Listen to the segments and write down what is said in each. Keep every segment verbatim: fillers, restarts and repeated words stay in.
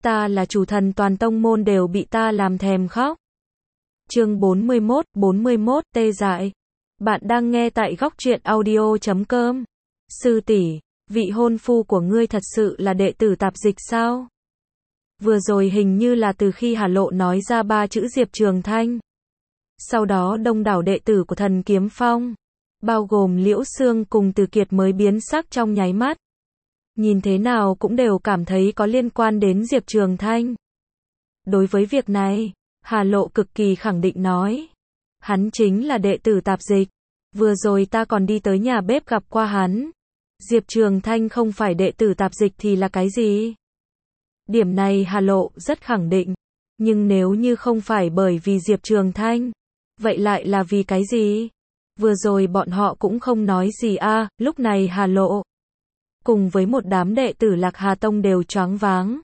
ta là chủ thần toàn tông môn đều bị ta làm thèm khóc. Chương bốn mươi mốt, bốn mươi mốt, tê dại. Bạn đang nghe tại góc truyện audio chấm com. Sư tỷ, vị hôn phu của ngươi thật sự là đệ tử tạp dịch sao? Vừa rồi hình như là từ khi Hà Lộ nói ra ba chữ Diệp Trường Thanh. Sau đó đông đảo đệ tử của Thần Kiếm Phong, bao gồm Liễu Xương cùng Từ Kiệt mới biến sắc trong nháy mắt. Nhìn thế nào cũng đều cảm thấy có liên quan đến Diệp Trường Thanh. Đối với việc này, Hà Lộ cực kỳ khẳng định nói. Hắn chính là đệ tử tạp dịch. Vừa rồi ta còn đi tới nhà bếp gặp qua hắn. Diệp Trường Thanh không phải đệ tử tạp dịch thì là cái gì? Điểm này Hà Lộ rất khẳng định. Nhưng nếu như không phải bởi vì Diệp Trường Thanh, vậy lại là vì cái gì? Vừa rồi bọn họ cũng không nói gì a. À, lúc này Hà Lộ cùng với một đám đệ tử Lạc Hà Tông đều choáng váng.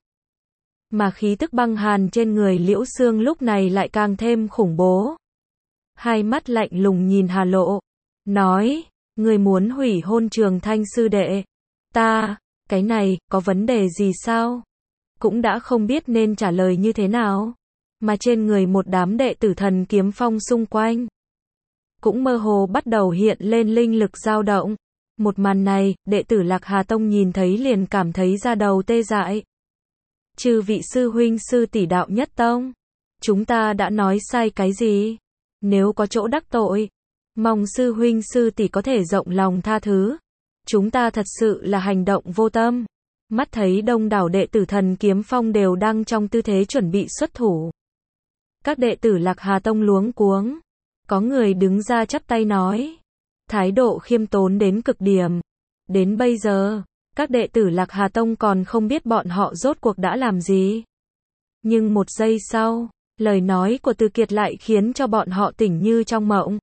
Mà khí tức băng hàn trên người Liễu Xương lúc này lại càng thêm khủng bố. Hai mắt lạnh lùng nhìn Hà Lộ, nói, người muốn hủy hôn Trường Thanh sư đệ. Ta, cái này, có vấn đề gì sao? Cũng đã không biết nên trả lời như thế nào. Mà trên người một đám đệ tử Thần Kiếm Phong xung quanh, cũng mơ hồ bắt đầu hiện lên linh lực dao động. Một màn này, đệ tử Lạc Hà Tông nhìn thấy liền cảm thấy da đầu tê dại. Chư vị sư huynh sư tỷ đạo nhất tông, chúng ta đã nói sai cái gì? Nếu có chỗ đắc tội, mong sư huynh sư tỷ có thể rộng lòng tha thứ. Chúng ta thật sự là hành động vô tâm. Mắt thấy đông đảo đệ tử Thần Kiếm Phong đều đang trong tư thế chuẩn bị xuất thủ. Các đệ tử Lạc Hà Tông luống cuống. Có người đứng ra chắp tay nói. Thái độ khiêm tốn đến cực điểm. Đến bây giờ, các đệ tử Lạc Hà Tông còn không biết bọn họ rốt cuộc đã làm gì. Nhưng một giây sau, lời nói của Từ Kiệt lại khiến cho bọn họ tỉnh như trong mộng.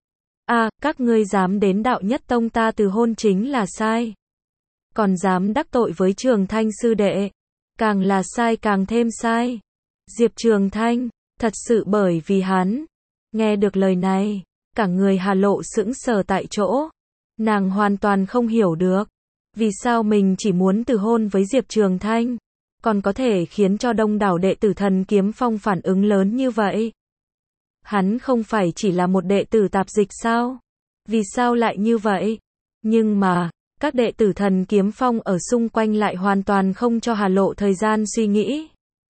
À, các ngươi dám đến đạo nhất tông ta từ hôn chính là sai. Còn dám đắc tội với Trường Thanh sư đệ. Càng là sai càng thêm sai. Diệp Trường Thanh, thật sự bởi vì hắn. Nghe được lời này, cả người Hà Lộ sững sờ tại chỗ. Nàng hoàn toàn không hiểu được. Vì sao mình chỉ muốn từ hôn với Diệp Trường Thanh, còn có thể khiến cho đông đảo đệ tử Thần Kiếm Phong phản ứng lớn như vậy? Hắn không phải chỉ là một đệ tử tạp dịch sao? Vì sao lại như vậy? Nhưng mà, các đệ tử Thần Kiếm Phong ở xung quanh lại hoàn toàn không cho Hà Lộ thời gian suy nghĩ.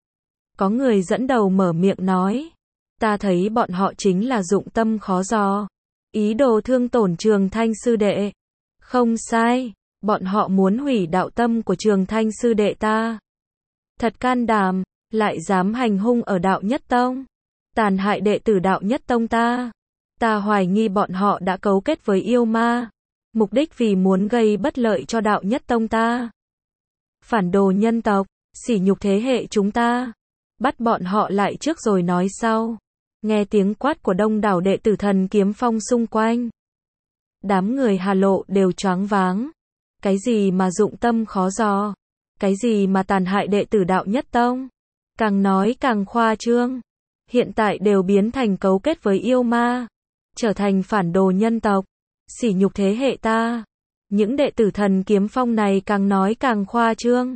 Có người dẫn đầu mở miệng nói. Ta thấy bọn họ chính là dụng tâm khó dò. Ý đồ thương tổn Trường Thanh sư đệ. Không sai. Bọn họ muốn hủy đạo tâm của Trường Thanh sư đệ ta. Thật can đảm, lại dám hành hung ở đạo nhất tông. Tàn hại đệ tử đạo nhất tông ta. Ta hoài nghi bọn họ đã cấu kết với yêu ma. Mục đích vì muốn gây bất lợi cho đạo nhất tông ta. Phản đồ nhân tộc, sỉ nhục thế hệ chúng ta. Bắt bọn họ lại trước rồi nói sau. Nghe tiếng quát của đông đảo đệ tử Thần Kiếm Phong xung quanh. Đám người Hà Lộ đều choáng váng. Cái gì mà dụng tâm khó dò? Cái gì mà tàn hại đệ tử đạo nhất tông? Càng nói càng khoa trương. Hiện tại đều biến thành cấu kết với yêu ma. Trở thành phản đồ nhân tộc. Sỉ nhục thế hệ ta. Những đệ tử Thần Kiếm Phong này càng nói càng khoa trương.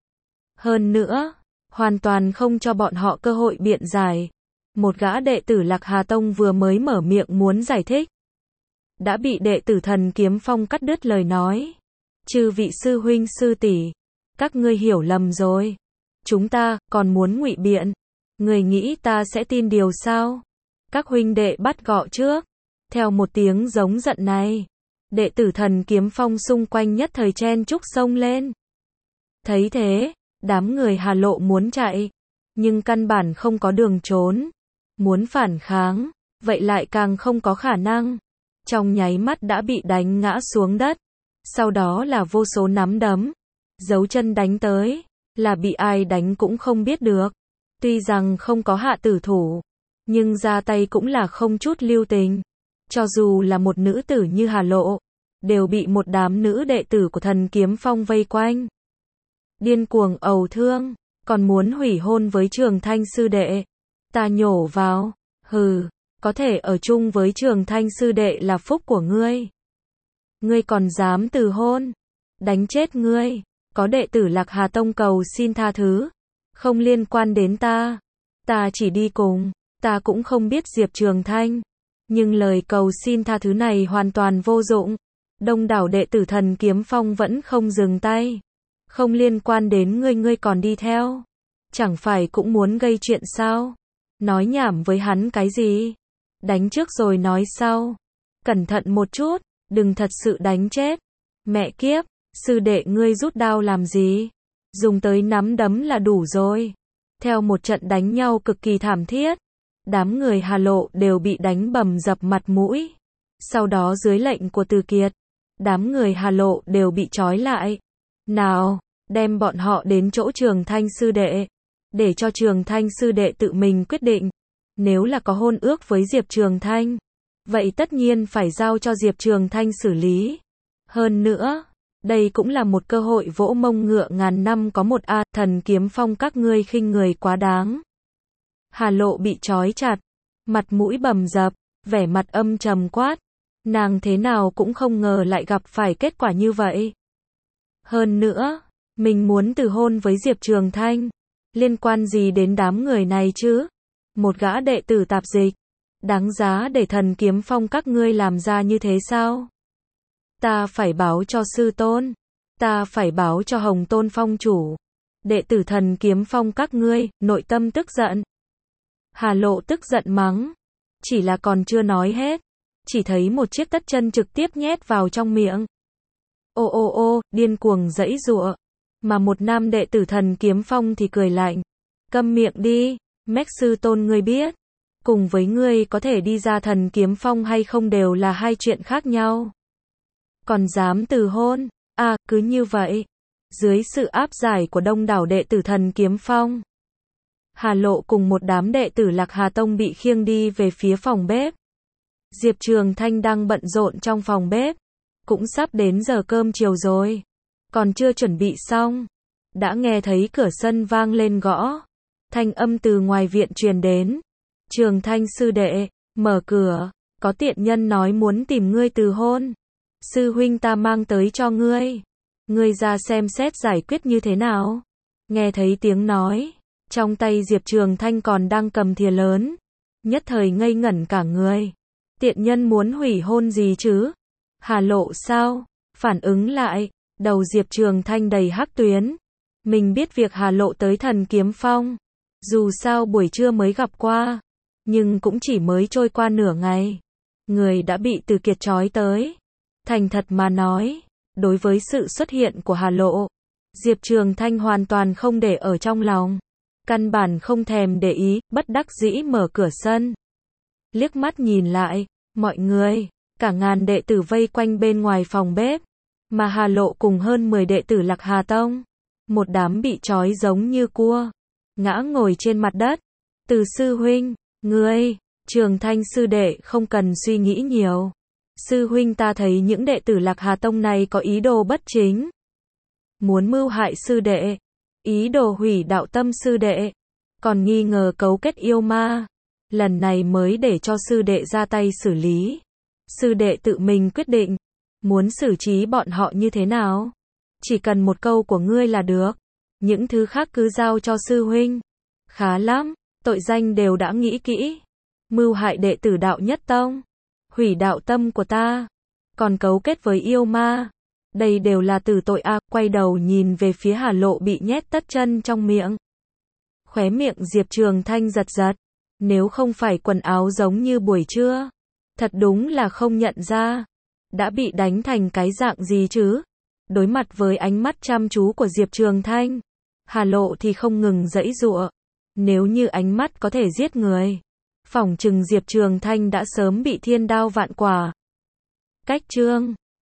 Hơn nữa, hoàn toàn không cho bọn họ cơ hội biện giải. Một gã đệ tử Lạc Hà Tông vừa mới mở miệng muốn giải thích. Đã bị đệ tử Thần Kiếm Phong cắt đứt lời nói. Chư vị sư huynh sư tỷ, các ngươi hiểu lầm rồi. Chúng ta còn muốn ngụy biện. Người nghĩ ta sẽ tin điều sao? Các huynh đệ bắt gọ trước. Theo một tiếng giống giận này, đệ tử Thần Kiếm Phong xung quanh nhất thời chen chúc xông lên. Thấy thế, đám người Hà Lộ muốn chạy, nhưng căn bản không có đường trốn. Muốn phản kháng, vậy lại càng không có khả năng. Trong nháy mắt đã bị đánh ngã xuống đất. Sau đó là vô số nắm đấm, dấu chân đánh tới, là bị ai đánh cũng không biết được. Tuy rằng không có hạ tử thủ, nhưng ra tay cũng là không chút lưu tình. Cho dù là một nữ tử như Hà Lộ, đều bị một đám nữ đệ tử của Thần Kiếm Phong vây quanh. Điên cuồng ầu thương, còn muốn hủy hôn với Trường Thanh sư đệ. Ta nhổ vào, hừ, có thể ở chung với Trường Thanh sư đệ là phúc của ngươi. Ngươi còn dám từ hôn, đánh chết ngươi. Có đệ tử Lạc Hà Tông cầu xin tha thứ. Không liên quan đến ta. Ta chỉ đi cùng. Ta cũng không biết Diệp Trường Thanh. Nhưng lời cầu xin tha thứ này hoàn toàn vô dụng. Đông đảo đệ tử Thần Kiếm Phong vẫn không dừng tay. Không liên quan đến ngươi, ngươi còn đi theo. Chẳng phải cũng muốn gây chuyện sao? Nói nhảm với hắn cái gì? Đánh trước rồi nói sau. Cẩn thận một chút, đừng thật sự đánh chết. Mẹ kiếp, sư đệ ngươi rút đao làm gì? Dùng tới nắm đấm là đủ rồi. Theo một trận đánh nhau cực kỳ thảm thiết, đám người Hà Lộ đều bị đánh bầm dập mặt mũi. Sau đó dưới lệnh của Từ Kiệt, đám người Hà Lộ đều bị trói lại. Nào, đem bọn họ đến chỗ Trường Thanh sư đệ, để cho Trường Thanh sư đệ tự mình quyết định. Nếu là có hôn ước với Diệp Trường Thanh, vậy tất nhiên phải giao cho Diệp Trường Thanh xử lý. Hơn nữa, đây cũng là một cơ hội vỗ mông ngựa ngàn năm có một a, Thần Kiếm Phong các ngươi khinh người quá đáng. Hà Lộ bị trói chặt, mặt mũi bầm dập, vẻ mặt âm trầm quát. Nàng thế nào cũng không ngờ lại gặp phải kết quả như vậy. Hơn nữa, mình muốn từ hôn với Diệp Trường Thanh. Liên quan gì đến đám người này chứ? Một gã đệ tử tạp dịch. Đáng giá để Thần Kiếm Phong các ngươi làm ra như thế sao? Ta phải báo cho sư tôn. Ta phải báo cho Hồng Tôn Phong chủ. Đệ tử Thần Kiếm Phong các ngươi, nội tâm tức giận. Hà Lộ tức giận mắng. Chỉ là còn chưa nói hết. Chỉ thấy một chiếc tất chân trực tiếp nhét vào trong miệng. Ô ô ô, điên cuồng giãy giụa. Mà một nam đệ tử Thần Kiếm Phong thì cười lạnh. Câm miệng đi, Mếch sư tôn ngươi biết. Cùng với ngươi có thể đi ra Thần Kiếm Phong hay không đều là hai chuyện khác nhau. Còn dám từ hôn, à, cứ như vậy. Dưới sự áp giải của đông đảo đệ tử Thần Kiếm Phong, Hà Lộ cùng một đám đệ tử Lạc Hà Tông bị khiêng đi về phía phòng bếp. Diệp Trường Thanh đang bận rộn trong phòng bếp. Cũng sắp đến giờ cơm chiều rồi. Còn chưa chuẩn bị xong. Đã nghe thấy cửa sân vang lên gõ. Thanh âm từ ngoài viện truyền đến. Trường Thanh sư đệ, mở cửa. Có tiện nhân nói muốn tìm ngươi từ hôn. Sư huynh ta mang tới cho ngươi. Ngươi ra xem xét giải quyết như thế nào. Nghe thấy tiếng nói. Trong tay Diệp Trường Thanh còn đang cầm thìa lớn. Nhất thời ngây ngẩn cả người. Tiện nhân muốn hủy hôn gì chứ? Hà Lộ sao? Phản ứng lại. Đầu Diệp Trường Thanh đầy hắc tuyến. Mình biết việc Hà Lộ tới Thần Kiếm Phong. Dù sao buổi trưa mới gặp qua. Nhưng cũng chỉ mới trôi qua nửa ngày. Người đã bị Từ Kiệt trói tới. Thành thật mà nói. Đối với sự xuất hiện của Hà Lộ, Diệp Trường Thanh hoàn toàn không để ở trong lòng. Căn bản không thèm để ý, bất đắc dĩ mở cửa sân. Liếc mắt nhìn lại, mọi người, cả ngàn đệ tử vây quanh bên ngoài phòng bếp. Mà Hà Lộ cùng hơn mười đệ tử Lạc Hà Tông. Một đám bị trói giống như cua. Ngã ngồi trên mặt đất. Từ sư huynh, ngươi, Trường Thanh sư đệ không cần suy nghĩ nhiều. Sư huynh ta thấy những đệ tử Lạc Hà Tông này có ý đồ bất chính. Muốn mưu hại sư đệ. Ý đồ hủy đạo tâm sư đệ. Còn nghi ngờ cấu kết yêu ma. Lần này mới để cho sư đệ ra tay xử lý. Sư đệ tự mình quyết định. Muốn xử trí bọn họ như thế nào? Chỉ cần một câu của ngươi là được. Những thứ khác cứ giao cho sư huynh. Khá lắm, tội danh đều đã nghĩ kỹ. Mưu hại đệ tử đạo nhất tông. Hủy đạo tâm của ta. Còn cấu kết với yêu ma. Đây đều là tử tội a. Quay đầu nhìn về phía Hà Lộ bị nhét tất chân trong miệng. Khóe miệng Diệp Trường Thanh giật giật. Nếu không phải quần áo giống như buổi trưa. Thật đúng là không nhận ra. Đã bị đánh thành cái dạng gì chứ? Đối mặt với ánh mắt chăm chú của Diệp Trường Thanh, Hà Lộ thì không ngừng giãy giụa. Nếu như ánh mắt có thể giết người, phỏng chừng Diệp Trường Thanh đã sớm bị thiên đao vạn quả. Cách chương